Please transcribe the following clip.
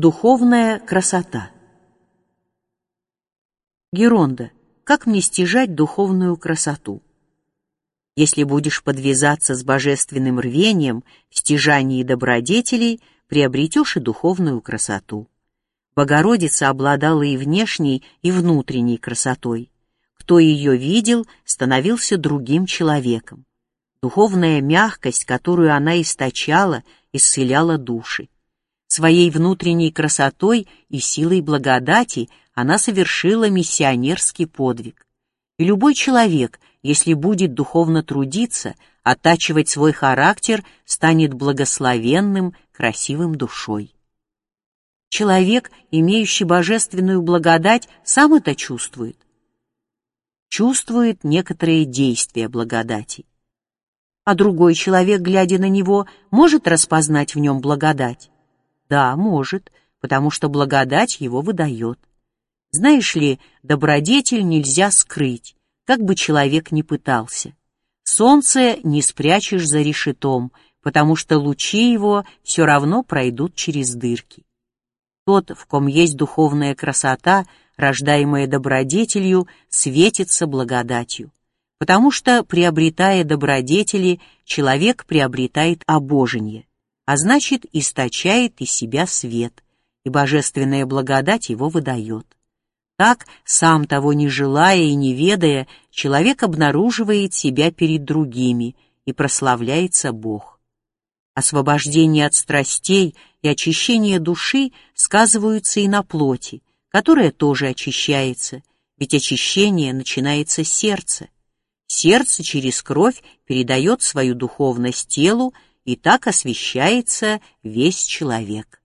Духовная красота. Геронда, как мне стяжать духовную красоту? Если будешь подвязаться с божественным рвением в стяжании добродетелей, приобретешь и духовную красоту. Богородица обладала и внешней, и внутренней красотой. Кто ее видел, становился другим человеком. Духовная мягкость, которую она источала, исцеляла души. Своей внутренней красотой и силой благодати она совершила миссионерский подвиг. И любой человек, если будет духовно трудиться, оттачивать свой характер, станет благословенным, красивым душой. Человек, имеющий божественную благодать, сам это чувствует. Чувствует некоторые действия благодати. А другой человек, глядя на него, может распознать в нем благодать? Да, может, потому что благодать его выдает. Знаешь ли, добродетель нельзя скрыть, как бы человек ни пытался. Солнце не спрячешь за решетом, потому что лучи его все равно пройдут через дырки. Тот, в ком есть духовная красота, рождаемая добродетелью, светится благодатью. Потому что, приобретая добродетели, человек приобретает обожение, а значит, источает из себя свет, и божественная благодать его выдает. Так, сам того не желая и не ведая, человек обнаруживает себя перед другими, и прославляется Бог. Освобождение от страстей и очищение души сказываются и на плоти, которая тоже очищается, ведь очищение начинается с сердца. Сердце через кровь передает свою духовность телу, и так освящается весь человек.